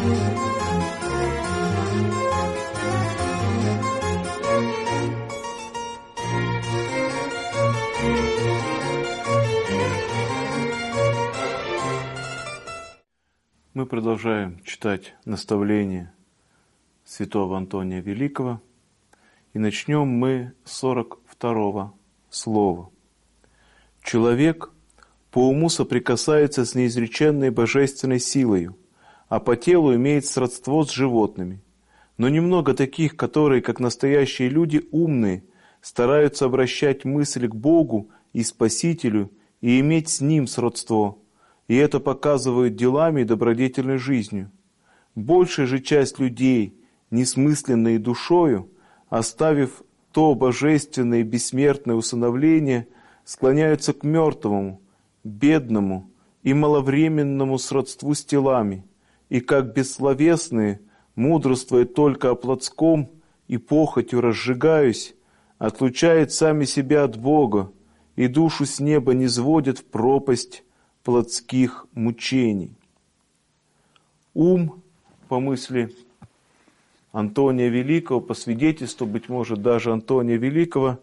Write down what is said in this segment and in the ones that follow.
Мы продолжаем читать наставления святого Антония Великого, и начнем мы с 42-го слова. «Человек по уму соприкасается с неизреченной божественной силою, а по телу имеет сродство с животными. Но немного таких, которые, как настоящие люди умные, стараются обращать мысль к Богу и Спасителю и иметь с Ним сродство, и это показывают делами и добродетельной жизнью. Большая же часть людей, несмысленные душою, оставив то божественное и бессмертное усыновление, склоняются к мертвому, бедному и маловременному сродству с телами, и как бессловесные, мудрствуя только о плотском и похотью разжигаясь, отлучают сами себя от Бога, и душу с неба низводят в пропасть плотских мучений». Ум, по мысли Антония Великого, по свидетельству, быть может, даже Антония Великого,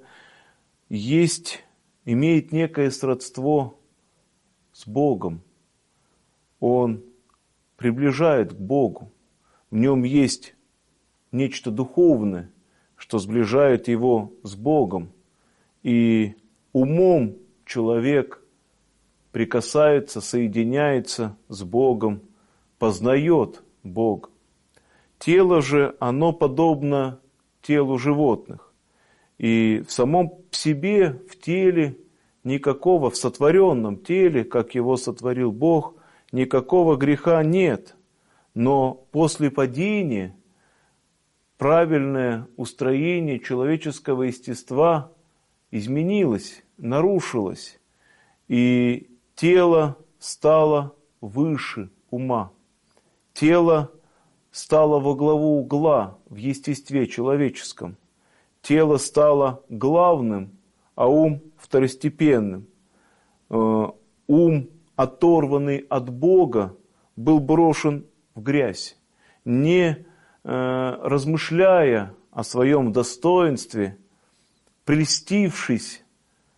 имеет некое сродство с Богом. Он приближает к Богу. В нем есть нечто духовное, что сближает его с Богом. И умом человек прикасается, соединяется с Богом, познает Бога. Тело же, оно подобно телу животных. И в самом себе, в теле, никакого, в сотворенном теле, как его сотворил Бог, никакого греха нет. Но после падения правильное устроение человеческого естества изменилось, нарушилось. И тело стало выше ума. Тело стало во главу угла в естестве человеческом. Тело стало главным, а ум второстепенным. Ум, оторванный от Бога, был брошен в грязь. Не размышляя о своем достоинстве, прельстившись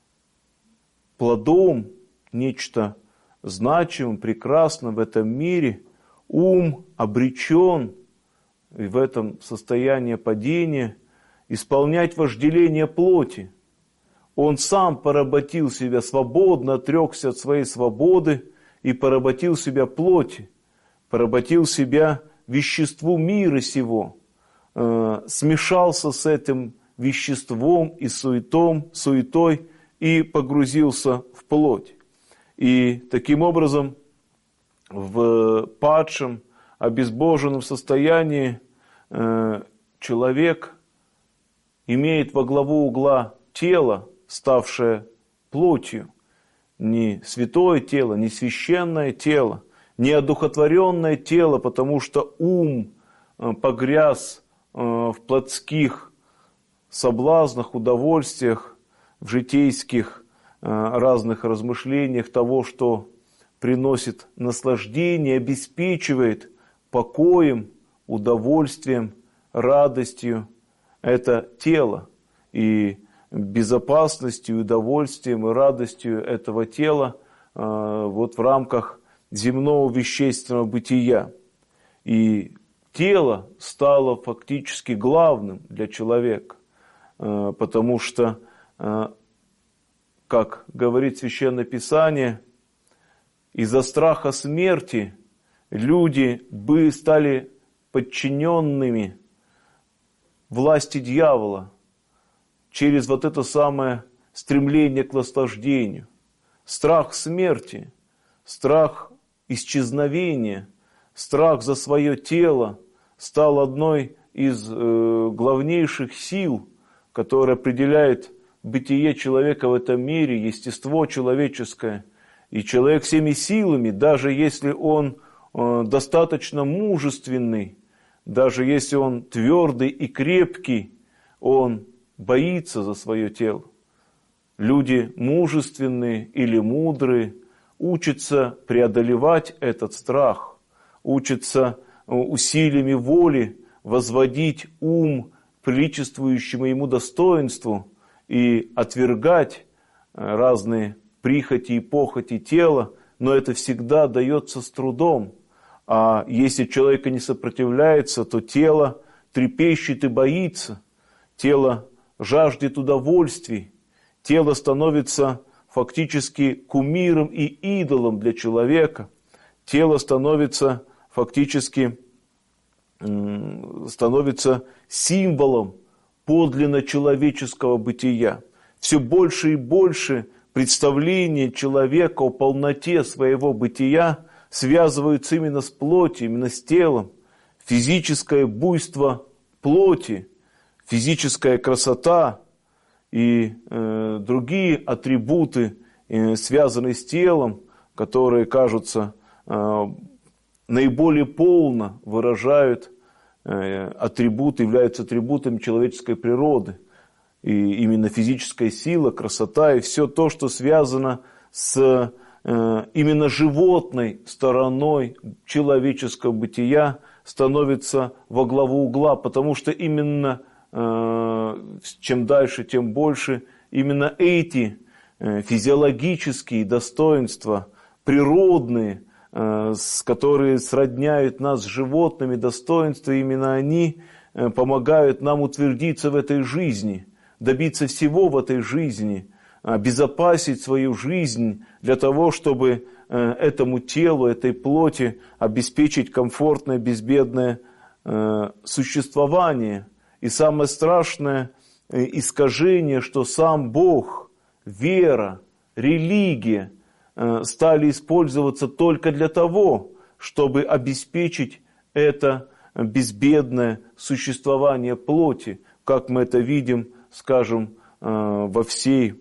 плодом, нечто значимым, прекрасным в этом мире, ум обречен в этом состоянии падения исполнять вожделение плоти. Он сам поработил себя свободно, отрекся от своей свободы и поработил себя плоти, поработил себя веществу мира сего, смешался с этим веществом и суетой и погрузился в плоть. И таким образом в падшем, обезбоженном состоянии человек имеет во главу угла тело, ставшее плотью. Не святое тело, не священное тело, не одухотворенное тело, потому что ум погряз в плотских соблазнах, удовольствиях, в житейских разных размышлениях того, что приносит наслаждение, обеспечивает покоем, удовольствием, радостью. Это тело. И безопасностью, удовольствием и радостью этого тела вот в рамках земного вещественного бытия. И тело стало фактически главным для человека, потому что, как говорит Священное Писание, из-за страха смерти люди стали подчиненными власти дьявола через вот это самое стремление к наслаждению. Страх смерти, страх исчезновения, страх за свое тело стал одной из главнейших сил, которая определяет бытие человека в этом мире, естество человеческое. И человек всеми силами, даже если он достаточно мужественный, даже если он твердый и крепкий, он боится за свое тело. Люди мужественные или мудрые учатся преодолевать этот страх, учатся усилиями воли возводить ум к приличествующему ему достоинству и отвергать разные прихоти и похоти тела, но это всегда дается с трудом. А если человек не сопротивляется, то тело трепещет и боится, тело жаждет удовольствий, тело становится фактически кумиром и идолом для человека, тело становится фактически символом подлинно человеческого бытия. Все больше и больше представление человека о полноте своего бытия связываются именно с плотью, именно с телом. Физическое буйство плоти, физическая красота и другие атрибуты, связанные с телом, которые кажутся наиболее полно выражают атрибуты, являются атрибутами человеческой природы. И именно физическая сила, красота и все то, что связано с именно животной стороной человеческого бытия, становится во главу угла, потому что именно чем дальше, тем больше именно эти физиологические достоинства, природные, которые сродняют нас с животными, достоинства, именно они помогают нам утвердиться в этой жизни, добиться всего в этой жизни, обезопасить свою жизнь для того, чтобы этому телу, этой плоти обеспечить комфортное, безбедное существование. И самое страшное искажение, что сам Бог, вера, религия стали использоваться только для того, чтобы обеспечить это безбедное существование плоти, как мы это видим, скажем, во всей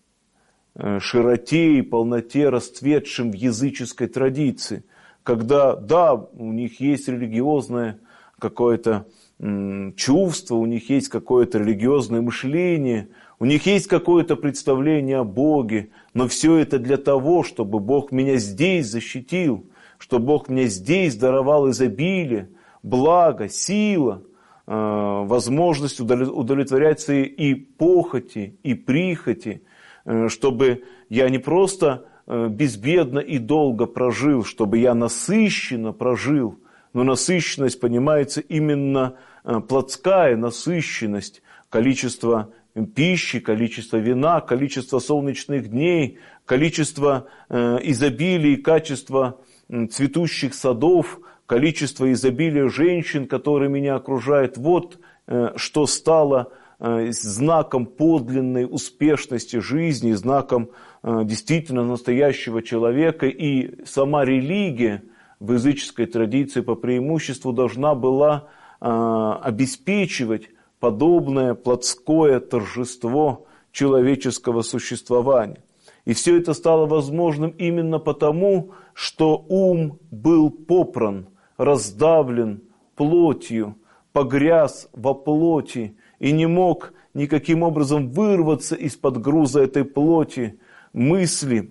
широте и полноте, расцветшем в языческой традиции, когда, да, у них есть религиозное какое-то чувство, у них есть какое-то религиозное мышление, у них есть какое-то представление о Боге, но все это для того, чтобы Бог меня здесь защитил, чтобы Бог мне здесь даровал изобилие, благо, сила, возможность удовлетворять свои и похоти, и прихоти, чтобы я не просто безбедно и долго прожил, чтобы я насыщенно прожил, но насыщенность понимается именно плотская насыщенность, количество пищи, количество вина, количество солнечных дней, количество изобилия и качества цветущих садов, количество изобилия женщин, которые меня окружают. Вот что стало знаком подлинной успешности жизни, знаком действительно настоящего человека. И сама религия в языческой традиции по преимуществу должна была обеспечивать подобное плотское торжество человеческого существования. И все это стало возможным именно потому, что ум был попран, раздавлен плотью, погряз во плоти и не мог никаким образом вырваться из-под груза этой плоти. Мысли,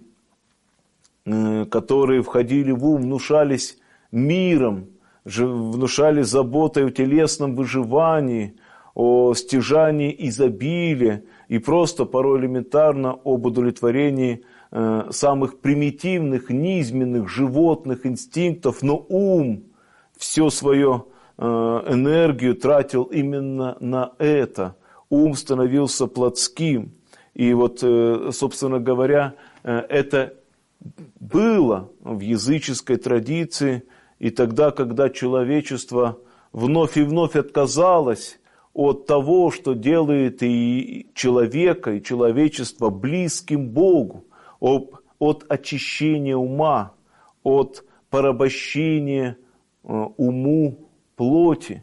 которые входили в ум, внушались миром, внушали заботой о телесном выживании, о стяжании изобилия и просто порой элементарно об удовлетворении самых примитивных, низменных животных инстинктов, но ум всю свою энергию тратил именно на это. Ум становился плотским. И вот, собственно говоря, это было в языческой традиции, и тогда, когда человечество вновь и вновь отказалось от того, что делает и человека, и человечество близким Богу, от очищения ума, от порабощения уму плоти,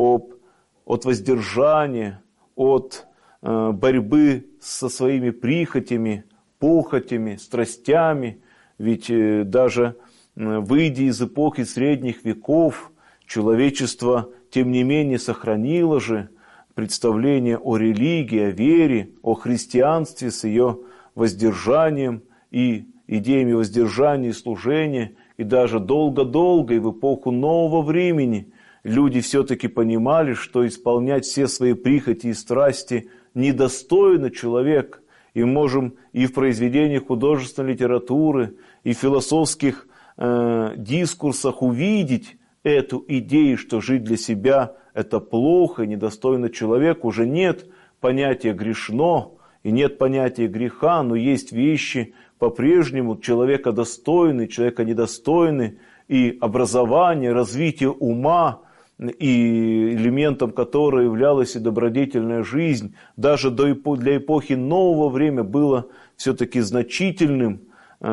от воздержания, от борьбы со своими прихотями, похотями, страстями. Ведь даже выйдя из эпохи средних веков, человечество, тем не менее, сохранило же представление о религии, о вере, о христианстве с ее воздержанием и идеями воздержания и служения. и даже долго-долго, и в эпоху нового времени люди все-таки понимали, что исполнять все свои прихоти и страсти недостойно человека. И можем и в произведениях художественной литературы, и в философских дискурсах увидеть эту идею, что жить для себя – это плохо, недостойно человека. Уже нет понятия грешно, и нет понятия греха, но есть вещи по-прежнему человека достойны, человека недостойны, и образование, развитие ума, и элементом которого являлась и добродетельная жизнь, даже для эпохи нового времени было все-таки значительным,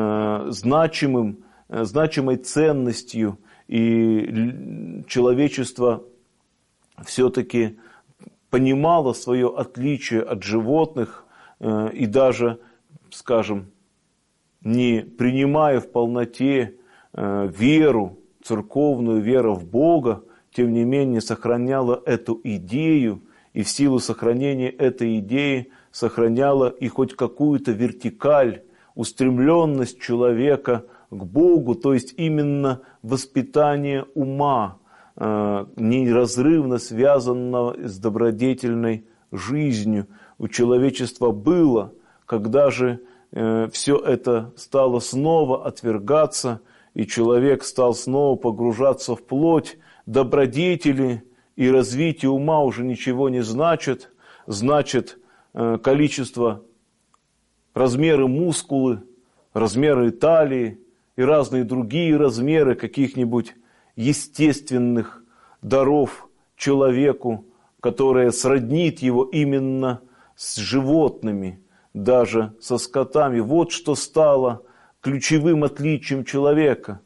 значимой ценностью, и человечество все-таки понимало свое отличие от животных, и даже, скажем, не принимая в полноте веру, церковную веру в Бога, тем не менее сохраняла эту идею, и в силу сохранения этой идеи сохраняла и хоть какую-то вертикаль, устремленность человека к Богу, то есть именно воспитание ума, неразрывно связанного с добродетельной жизнью у человечества было. Когда же все это стало снова отвергаться, и человек стал снова погружаться в плоть, добродетели и развитие ума уже ничего не значит. Значит количество, размеры мускулы, размеры талии и разные другие размеры каких-нибудь естественных даров человеку, которое сроднит его именно с животными, даже со скотами. Вот что стало ключевым отличием человека.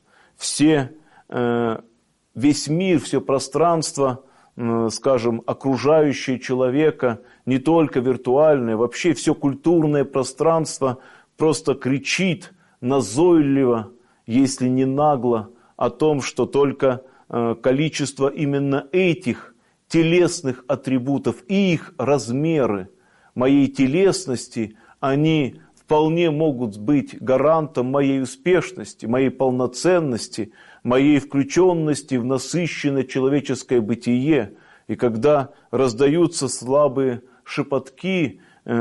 Весь мир, все пространство, скажем, окружающее человека, не только виртуальное, вообще все культурное пространство просто кричит назойливо, если не нагло, о том, что только количество именно этих телесных атрибутов и их размеры моей телесности, они вполне могут быть гарантом моей успешности, моей полноценности, моей включенности в насыщенное человеческое бытие. И когда раздаются слабые шепотки,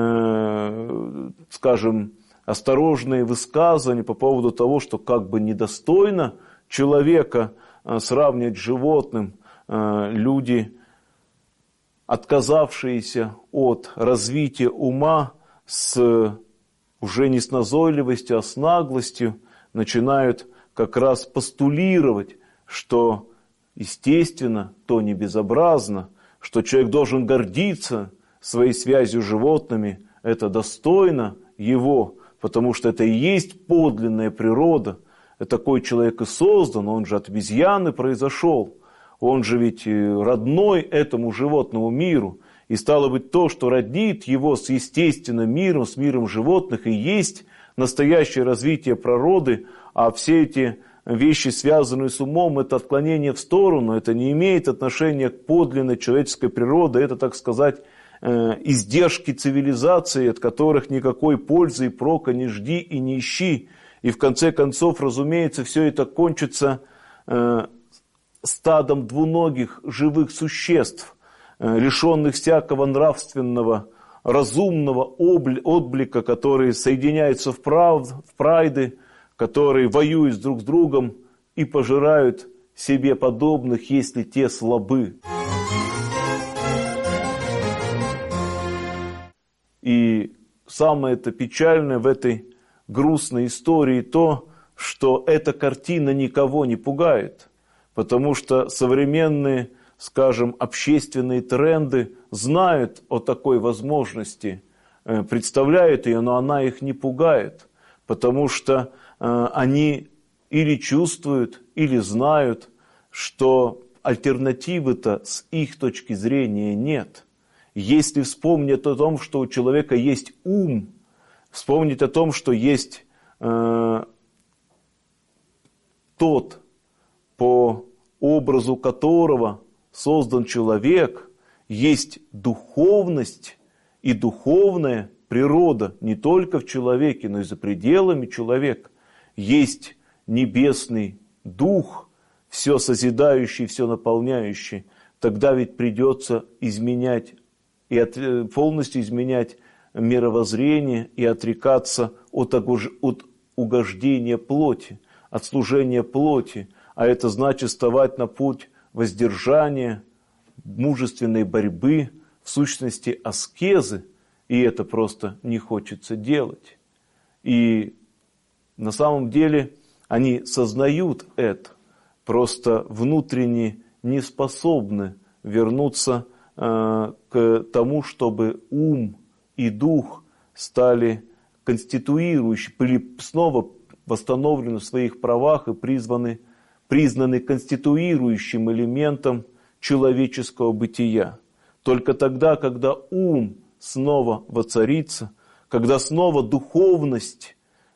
скажем, осторожные высказывания по поводу того, что как бы недостойно человека сравнивать с животным, люди, отказавшиеся от развития ума, уже не с назойливостью, а с наглостью, начинают как раз постулировать, что естественно, то не безобразно, что человек должен гордиться своей связью с животными, это достойно его, потому что это и есть подлинная природа. Такой человек и создан, он же от обезьяны произошел, он же ведь родной этому животному миру. И стало быть, то, что роднит его с естественным миром, с миром животных, и есть настоящее развитие природы, а все эти вещи, связанные с умом, это отклонение в сторону, это не имеет отношения к подлинной человеческой природе, это, так сказать, издержки цивилизации, от которых никакой пользы и прока не жди и не ищи. И в конце концов, разумеется, все это кончится стадом двуногих живых существ, лишенных всякого нравственного, разумного отблика, которые соединяются в прайды, которые воюют друг с другом и пожирают себе подобных, если те слабы. И самое это печальное в этой грустной истории то, что эта картина никого не пугает, потому что современные, скажем, общественные тренды знают о такой возможности, представляют ее, но она их не пугает, потому что они или чувствуют, или знают, что альтернативы-то с их точки зрения нет. Если вспомнить о том, что у человека есть ум, вспомнить о том, что есть тот, по образу которого создан человек, есть духовность и духовная природа не только в человеке, но и за пределами человека. Есть небесный Дух, все созидающий, все наполняющий, тогда ведь придется изменять и полностью изменять мировоззрение и отрекаться от угождения плоти, от служения плоти, а это значит вставать на путь воздержания, мужественной борьбы, в сущности аскезы, и это просто не хочется делать. И на самом деле они сознают это, просто внутренне не способны вернуться к тому, чтобы ум и дух стали конституирующими, были снова восстановлены в своих правах и признаны конституирующим элементом человеческого бытия. Только тогда, когда ум снова воцарится, когда снова духовность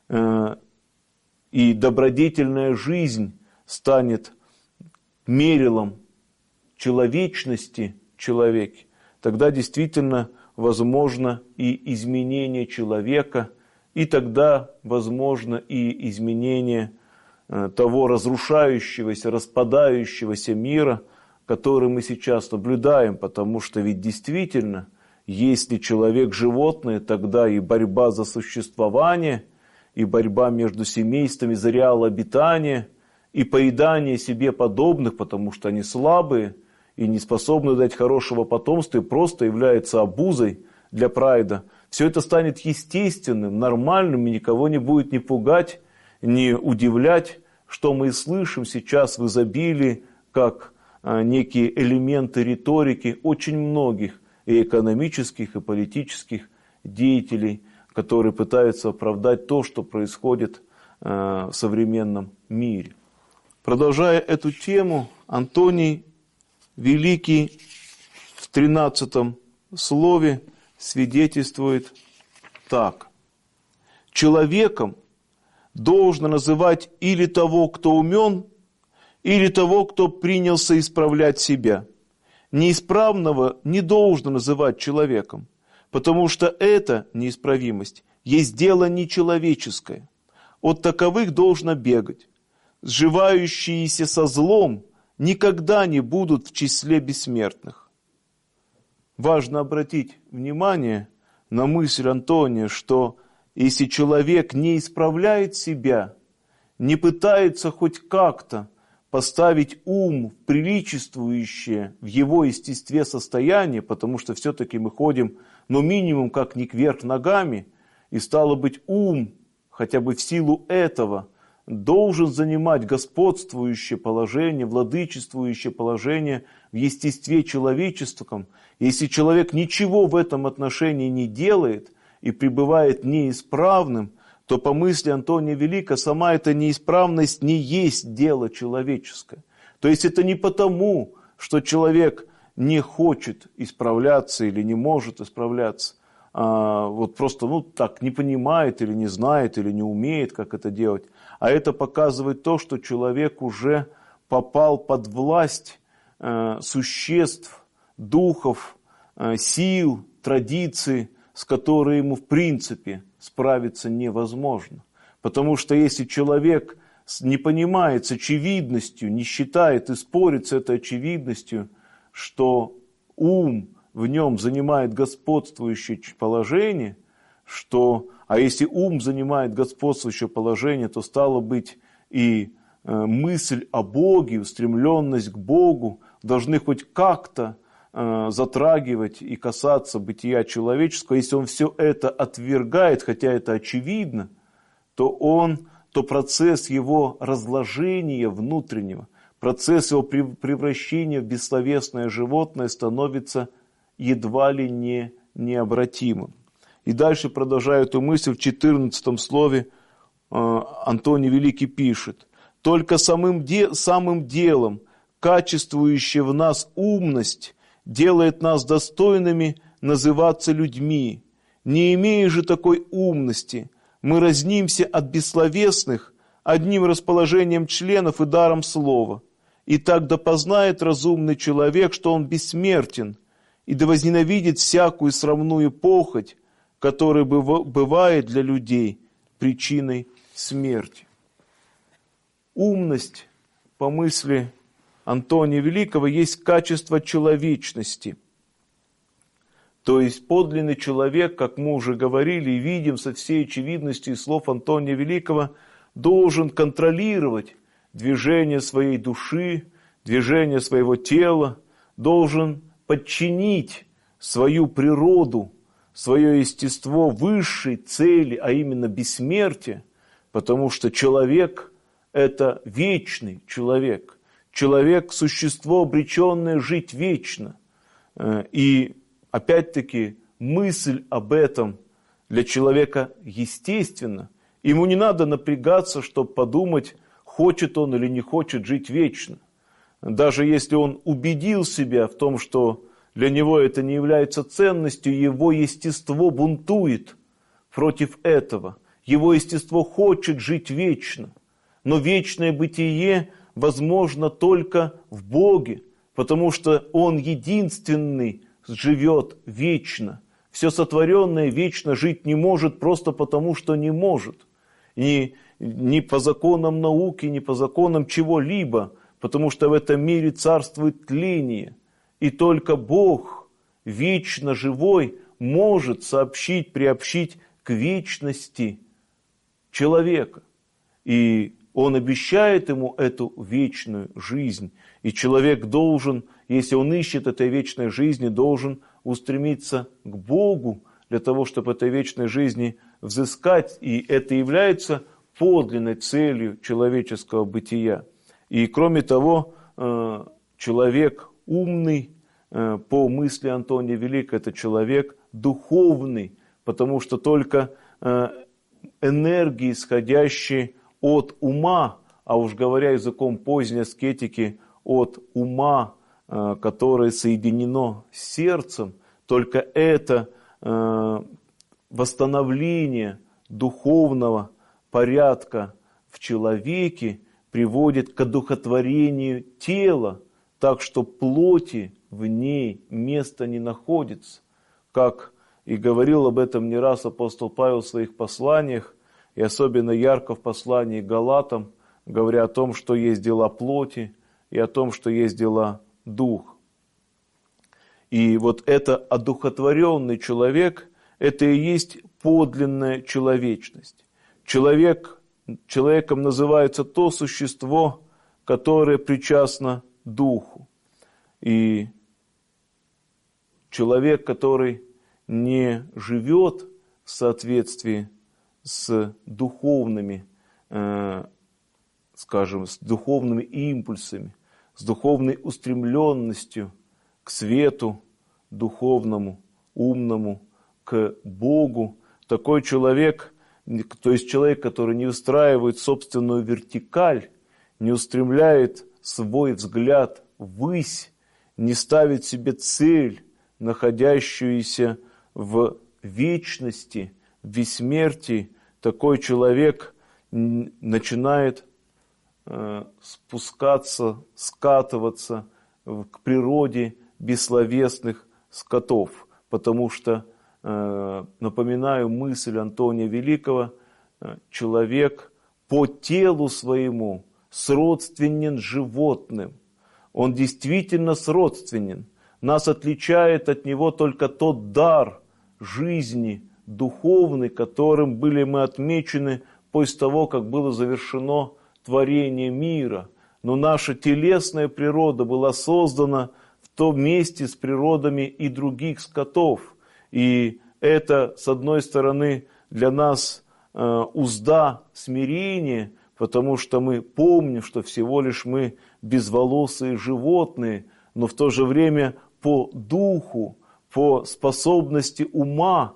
и добродетельная жизнь станет мерилом человечности в человеке, тогда действительно возможно и изменение человека, и тогда возможно и изменение того разрушающегося, распадающегося мира, который мы сейчас наблюдаем, потому что ведь действительно, если человек животное, тогда и борьба за существование, и борьба между семействами за реал обитания, и поедание себе подобных, потому что они слабые и не способны дать хорошего потомства, и просто является обузой для прайда. Все это станет естественным, нормальным, и никого не будет ни пугать, ни удивлять, что мы слышим сейчас в изобилии, как некие элементы риторики очень многих и экономических, и политических деятелей, которые пытаются оправдать то, что происходит в современном мире. Продолжая эту тему, Антоний Великий в 13 слове свидетельствует так. Человеком должно называть или того, кто умен, или того, кто принялся исправлять себя. Неисправного не должно называть человеком, потому что эта неисправимость есть дело нечеловеческое. От таковых должно бегать. Сживающиеся со злом никогда не будут в числе бессмертных. Важно обратить внимание на мысль Антония, что если человек не исправляет себя, не пытается хоть как-то поставить ум в приличествующее в его естестве состояние, потому что все-таки мы ходим, минимум как не кверх ногами, и стало быть ум, хотя бы в силу этого, должен занимать господствующее положение, владычествующее положение в естестве человеческом. Если человек ничего в этом отношении не делает и пребывает неисправным, то по мысли Антония Великого сама эта неисправность не есть дело человеческое. То есть это не потому, что человек не хочет исправляться или не может исправляться, вот просто так не понимает или не знает или не умеет, как это делать. А это показывает то, что человек уже попал под власть существ, духов, сил, традиций, с которыми ему в принципе справиться невозможно. Потому что если человек не понимает с очевидностью, не считает и спорит с этой очевидностью, что ум в нем занимает господствующее положение, а если ум занимает господствующее положение, то стало быть и мысль о Боге, устремленность к Богу должны хоть как-то затрагивать и касаться бытия человеческого. Если он все это отвергает, хотя это очевидно, то процесс его разложения внутреннего, процесс его превращения в бессловесное животное становится едва ли не необратимым. И дальше, продолжая эту мысль, в 14 слове Антоний Великий пишет: «Только самым делом, качествующая в нас умность, делает нас достойными называться людьми. Не имея же такой умности, мы разнимся от бессловесных одним расположением членов и даром слова. И так да познает разумный человек, что он бессмертен, и да возненавидит всякую срамную похоть, которая бывает для людей причиной смерти». Умность по мысли Антония Великого, есть качество человечности. То есть подлинный человек, как мы уже говорили и видим со всей очевидностью из слов Антония Великого, должен контролировать движение своей души, движение своего тела, должен подчинить свою природу, свое естество высшей цели, а именно бессмертие, потому что человек – это вечный человек. Человек – существо, обреченное жить вечно. И опять-таки мысль об этом для человека естественна. Ему не надо напрягаться, чтобы подумать, хочет он или не хочет жить вечно. Даже если он убедил себя в том, что для него это не является ценностью, его естество бунтует против этого. Его естество хочет жить вечно. Но вечное бытие возможно только в Боге, потому что Он единственный живет вечно. Все сотворенное вечно жить не может просто потому, что не может. И ни по законам науки, ни по законам чего-либо, потому что в этом мире царствует тление. И только Бог, вечно живой, может сообщить, приобщить к вечности человека. И Он обещает ему эту вечную жизнь. И человек должен, если он ищет этой вечной жизни, должен устремиться к Богу для того, чтобы этой вечной жизни взыскать. И это является подлинной целью человеческого бытия. И кроме того, человек умный, по мысли Антония Великого, это человек духовный, потому что только энергии, исходящие от ума, а уж говоря языком поздней аскетики, от ума, которое соединено с сердцем, только это восстановление духовного порядка в человеке приводит к одухотворению тела, так что плоти в ней места не находится. Как и говорил об этом не раз апостол Павел в своих посланиях, и особенно ярко в послании к Галатам, говоря о том, что есть дела плоти, и о том, что есть дела дух. И вот это одухотворенный человек, это и есть подлинная человечность. Человеком называется то существо, которое причастно духу. И человек, который не живет в соответствии с духовными, скажем, с духовными импульсами, с духовной устремленностью к свету духовному, умному, к Богу, такой человек, то есть человек, который не устраивает собственную вертикаль, не устремляет свой взгляд ввысь, не ставит себе цель, находящуюся в вечности, в бессмертии, такой человек начинает спускаться, скатываться к природе бессловесных скотов, потому что, напоминаю мысль Антония Великого, человек по телу своему сродственен животным. Он действительно сродственен. Нас отличает от него только тот дар жизни духовный, которым были мы отмечены после того, как было завершено творение мира. Но наша телесная природа была создана в том месте с природами и других скотов. И это, с одной стороны, для нас узда смирения, потому что мы помним, что всего лишь мы безволосые животные, но в то же время по духу, по способности ума,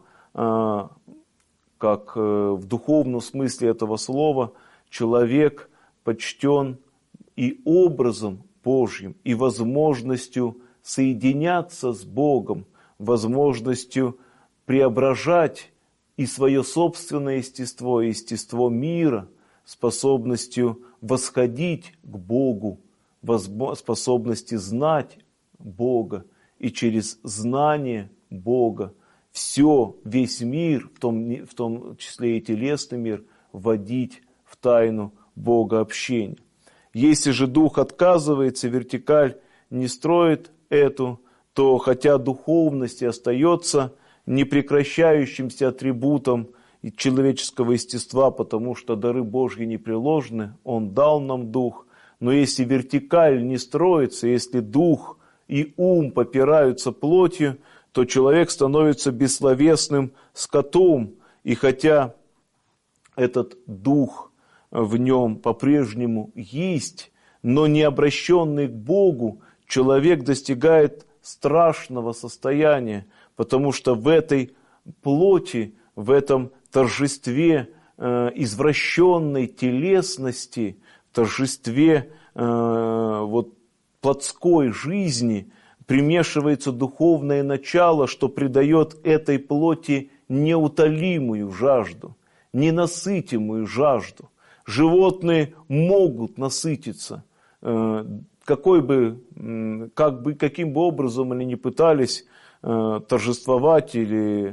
как в духовном смысле этого слова, человек почтен и образом Божьим, и возможностью соединяться с Богом, возможностью преображать и свое собственное естество, и естество мира, способностью восходить к Богу, способности знать Бога, и через знание Бога весь мир, в том числе и телесный мир, вводить в тайну Бога общения. Если же дух отказывается, вертикаль не строит эту, то хотя духовность и остается непрекращающимся атрибутом человеческого естества, потому что дары Божьи непреложны, Он дал нам дух, но если вертикаль не строится, если дух и ум попираются плотью, то человек становится бессловесным скотом, и хотя этот дух в нем по-прежнему есть, но не обращенный к Богу, человек достигает страшного состояния, потому что в этой плоти, в этом торжестве извращенной телесности, торжестве плотской жизни примешивается духовное начало, что придает этой плоти неутолимую жажду, ненасытимую жажду. Животные могут насытиться, каким бы образом они ни пытались торжествовать или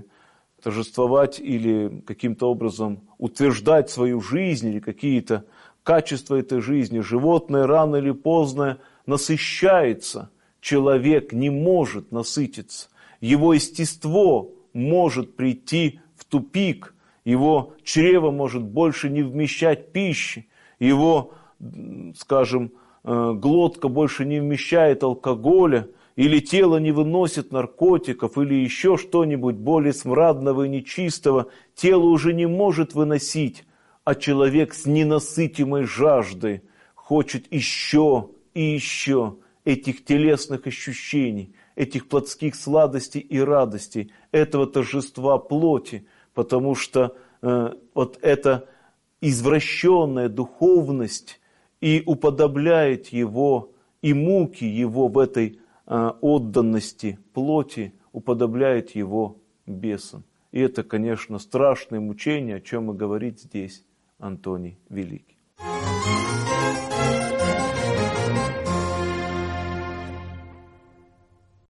каким-то образом утверждать свою жизнь или какие-то качества этой жизни. Животное рано или поздно насыщается, человек не может насытиться. Его естество может прийти в тупик, его чрево может больше не вмещать пищи, его, скажем, глотка больше не вмещает алкоголя, или тело не выносит наркотиков, или еще что-нибудь более смрадного и нечистого, тело уже не может выносить, а человек с ненасытимой жаждой хочет еще и еще этих телесных ощущений, этих плотских сладостей и радостей, этого торжества плоти, потому что вот эта извращенная духовность и уподобляет его, и муки его в этой отданности плоти уподобляет его бесам. И это, конечно, страшное мучение, о чем и говорит здесь Антоний Великий.